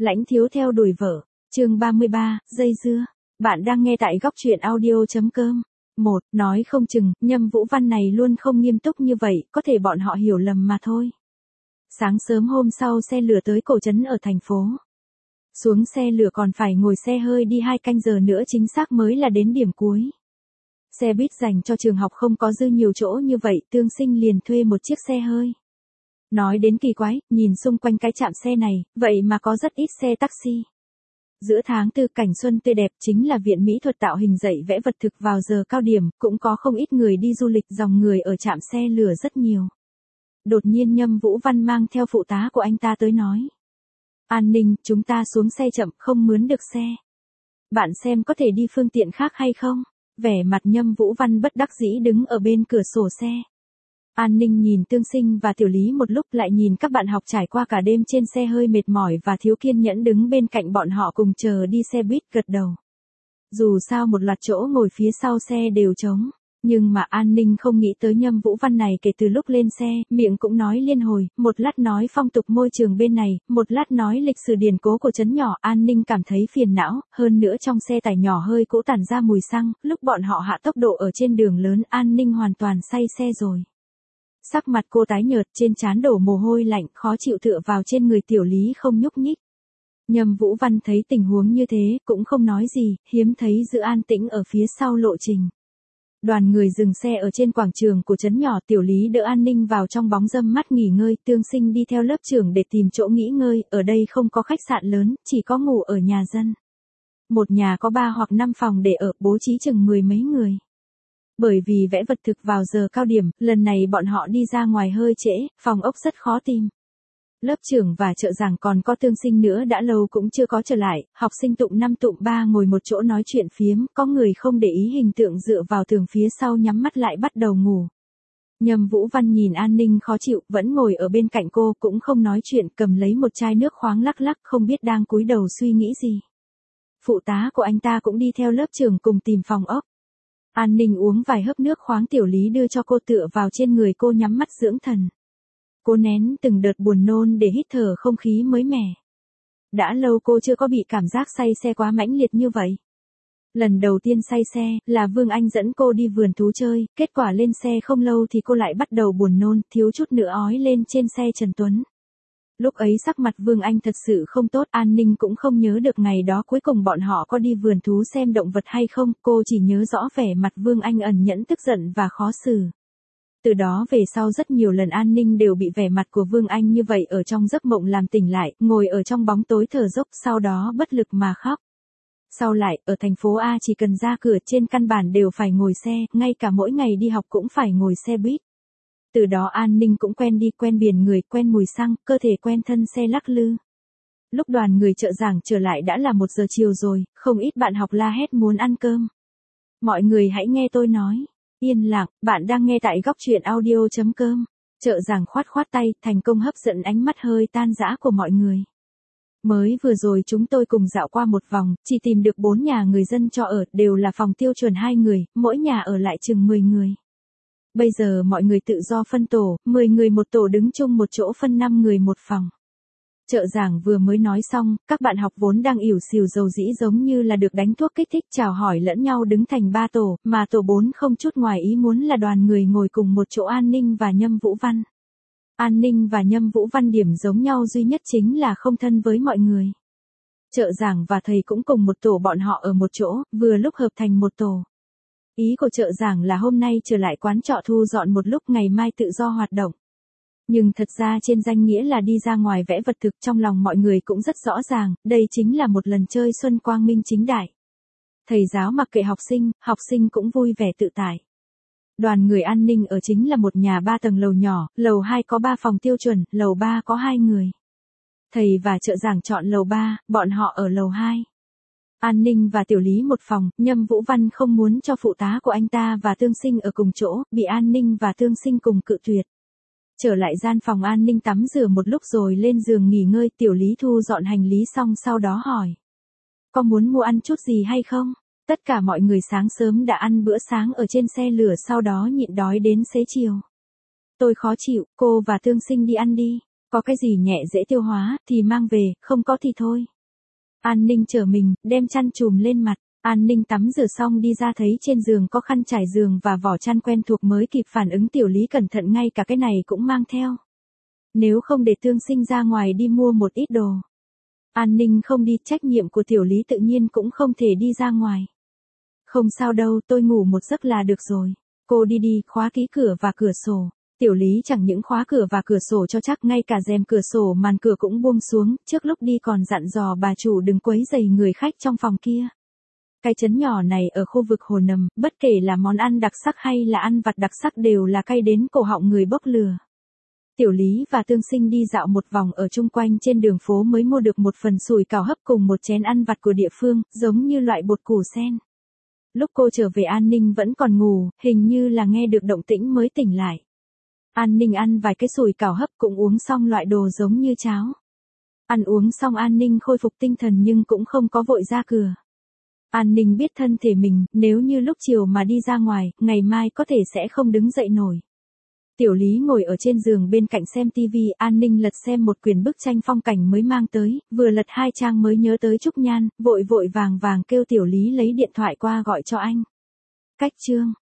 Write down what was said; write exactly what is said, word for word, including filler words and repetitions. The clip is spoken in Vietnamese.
Lãnh thiếu theo đuổi vợ. Chương ba mươi ba, dây dưa. Bạn đang nghe tại góc truyện audio chấm com. một. Nói không chừng, Nhâm Vũ Văn này luôn không nghiêm túc như vậy, có thể bọn họ hiểu lầm mà thôi. Sáng sớm hôm sau xe lửa tới cổ trấn ở thành phố. Xuống xe lửa còn phải ngồi xe hơi đi hai canh giờ nữa chính xác mới là đến điểm cuối. Xe buýt dành cho trường học không có dư nhiều chỗ như vậy, Tương Sinh liền thuê một chiếc xe hơi. Nói đến kỳ quái, nhìn xung quanh cái trạm xe này, vậy mà có rất ít xe taxi. Giữa tháng tư cảnh xuân tươi đẹp chính là viện mỹ thuật tạo hình dạy vẽ vật thực vào giờ cao điểm, cũng có không ít người đi du lịch, dòng người ở trạm xe lửa rất nhiều. Đột nhiên Nhâm Vũ Văn mang theo phụ tá của anh ta tới nói. An ninh, chúng ta xuống xe chậm, không mướn được xe. Bạn xem có thể đi phương tiện khác hay không? Vẻ mặt Nhâm Vũ Văn bất đắc dĩ đứng ở bên cửa sổ xe. An ninh nhìn Tương Sinh và Tiểu Lý một lúc, lại nhìn các bạn học trải qua cả đêm trên xe hơi mệt mỏi và thiếu kiên nhẫn đứng bên cạnh bọn họ cùng chờ đi xe buýt, gật đầu. Dù sao một loạt chỗ ngồi phía sau xe đều trống, nhưng mà An ninh không nghĩ tới Nhâm Vũ Văn này kể từ lúc lên xe, miệng cũng nói liên hồi, một lát nói phong tục môi trường bên này, một lát nói lịch sử điển cố của trấn nhỏ. An ninh cảm thấy phiền não, hơn nữa trong xe tải nhỏ hơi cũ tản ra mùi xăng, lúc bọn họ hạ tốc độ ở trên đường lớn An ninh hoàn toàn say xe rồi. Sắc mặt cô tái nhợt, trên trán đổ mồ hôi lạnh, khó chịu tựa vào trên người Tiểu Lý không nhúc nhích. Nhâm Vũ Văn thấy tình huống như thế, cũng không nói gì, hiếm thấy giữ an tĩnh ở phía sau lộ trình. Đoàn người dừng xe ở trên quảng trường của trấn nhỏ, Tiểu Lý đỡ An ninh vào trong bóng râm mát nghỉ ngơi, Tương Sinh đi theo lớp trưởng để tìm chỗ nghỉ ngơi, ở đây không có khách sạn lớn, chỉ có ngủ ở nhà dân. Một nhà có ba hoặc năm phòng để ở, bố trí chừng mười mấy người. Bởi vì vẽ vật thực vào giờ cao điểm, lần này bọn họ đi ra ngoài hơi trễ, phòng ốc rất khó tìm. Lớp trưởng và trợ giảng còn có Tương Sinh nữa đã lâu cũng chưa có trở lại, học sinh tụm năm tụm ba ngồi một chỗ nói chuyện phiếm, có người không để ý hình tượng dựa vào tường phía sau nhắm mắt lại bắt đầu ngủ. Nhâm Vũ Văn nhìn An ninh khó chịu, vẫn ngồi ở bên cạnh cô cũng không nói chuyện, cầm lấy một chai nước khoáng lắc lắc, không biết đang cúi đầu suy nghĩ gì. Phụ tá của anh ta cũng đi theo lớp trưởng cùng tìm phòng ốc. An ninh uống vài hớp nước khoáng, Tiểu Lý đưa cho cô tựa vào trên người cô nhắm mắt dưỡng thần. Cô nén từng đợt buồn nôn để hít thở không khí mới mẻ. Đã lâu cô chưa có bị cảm giác say xe quá mãnh liệt như vậy. Lần đầu tiên say xe là Vương Anh dẫn cô đi vườn thú chơi, kết quả lên xe không lâu thì cô lại bắt đầu buồn nôn, thiếu chút nữa ói lên trên xe Trần Tuấn. Lúc ấy sắc mặt Vương Anh thật sự không tốt, An ninh cũng không nhớ được ngày đó cuối cùng bọn họ có đi vườn thú xem động vật hay không, cô chỉ nhớ rõ vẻ mặt Vương Anh ẩn nhẫn tức giận và khó xử. Từ đó về sau rất nhiều lần An ninh đều bị vẻ mặt của Vương Anh như vậy ở trong giấc mộng làm tỉnh lại, ngồi ở trong bóng tối thở dốc, sau đó bất lực mà khóc. Sau lại, ở thành phố A chỉ cần ra cửa trên căn bản đều phải ngồi xe, ngay cả mỗi ngày đi học cũng phải ngồi xe buýt. Từ đó An ninh cũng quen đi quen biển người, quen mùi xăng, cơ thể quen thân xe lắc lư. Lúc đoàn người trợ giảng trở lại đã là một giờ chiều rồi, không ít bạn học la hét muốn ăn cơm. Mọi người hãy nghe tôi nói. Yên lặng, bạn đang nghe tại góc truyện audio chấm com. Trợ giảng khoát khoát tay, thành công hấp dẫn ánh mắt hơi tan rã của mọi người. Mới vừa rồi chúng tôi cùng dạo qua một vòng, chỉ tìm được bốn nhà người dân cho ở, đều là phòng tiêu chuẩn hai người, mỗi nhà ở lại chừng mười người. Bây giờ mọi người tự do phân tổ, mười người một tổ đứng chung một chỗ, phân năm người một phòng. Trợ giảng vừa mới nói xong, các bạn học vốn đang ỉu xìu dầu dĩ giống như là được đánh thuốc kích thích chào hỏi lẫn nhau đứng thành ba tổ, mà tổ bốn không chút ngoài ý muốn là đoàn người ngồi cùng một chỗ An ninh và Nhâm Vũ Văn. An ninh và Nhâm Vũ Văn điểm giống nhau duy nhất chính là không thân với mọi người. Trợ giảng và thầy cũng cùng một tổ, bọn họ ở một chỗ, vừa lúc hợp thành một tổ. Ý của trợ giảng là hôm nay trở lại quán trọ thu dọn một lúc, ngày mai tự do hoạt động. Nhưng thật ra trên danh nghĩa là đi ra ngoài vẽ vật thực, trong lòng mọi người cũng rất rõ ràng, đây chính là một lần chơi xuân quang minh chính đại. Thầy giáo mặc kệ học sinh, học sinh cũng vui vẻ tự tại. Đoàn người An ninh ở chính là một nhà ba tầng lầu nhỏ, lầu hai có ba phòng tiêu chuẩn, lầu ba có hai người. Thầy và trợ giảng chọn lầu ba, bọn họ ở lầu hai. An ninh và Tiểu Lý một phòng, Nhâm Vũ Văn không muốn cho phụ tá của anh ta và Tương Sinh ở cùng chỗ, bị An ninh và Tương Sinh cùng cự tuyệt. Trở lại gian phòng An ninh tắm rửa một lúc rồi lên giường nghỉ ngơi, Tiểu Lý thu dọn hành lý xong sau đó hỏi. Có muốn mua ăn chút gì hay không? Tất cả mọi người sáng sớm đã ăn bữa sáng ở trên xe lửa, sau đó nhịn đói đến xế chiều. Tôi khó chịu, cô và Tương Sinh đi ăn đi. Có cái gì nhẹ dễ tiêu hóa, thì mang về, không có thì thôi. An Ninh trở mình, đem chăn trùm lên mặt. An Ninh tắm rửa xong đi ra thấy trên giường có khăn trải giường và vỏ chăn quen thuộc mới kịp phản ứng Tiểu Lý cẩn thận ngay cả cái này cũng mang theo. Nếu không để Tương Sinh ra ngoài đi mua một ít đồ. An Ninh không đi, trách nhiệm của Tiểu Lý tự nhiên cũng không thể đi ra ngoài. Không sao đâu, tôi ngủ một giấc là được rồi. Cô đi đi, khóa kỹ cửa và cửa sổ. Tiểu Lý chẳng những khóa cửa và cửa sổ cho chắc, ngay cả rèm cửa sổ màn cửa cũng buông xuống, trước lúc đi còn dặn dò bà chủ đừng quấy rầy người khách trong phòng kia. Cái trấn nhỏ này ở khu vực Hồ Nầm, bất kể là món ăn đặc sắc hay là ăn vặt đặc sắc đều là cay đến cổ họng người bốc lửa. Tiểu Lý và Tương Sinh đi dạo một vòng ở chung quanh trên đường phố mới mua được một phần sủi cảo hấp cùng một chén ăn vặt của địa phương, giống như loại bột củ sen. Lúc cô trở về An Ninh vẫn còn ngủ, hình như là nghe được động tĩnh mới tỉnh lại. An Ninh ăn vài cái sủi cảo hấp cũng uống xong loại đồ giống như cháo. Ăn uống xong An Ninh khôi phục tinh thần nhưng cũng không có vội ra cửa. An Ninh biết thân thể mình, nếu như lúc chiều mà đi ra ngoài, ngày mai có thể sẽ không đứng dậy nổi. Tiểu Lý ngồi ở trên giường bên cạnh xem tivi, An Ninh lật xem một quyển bức tranh phong cảnh mới mang tới, vừa lật hai trang mới nhớ tới Trúc Nhan, vội vội vàng vàng kêu Tiểu Lý lấy điện thoại qua gọi cho anh. Cách chương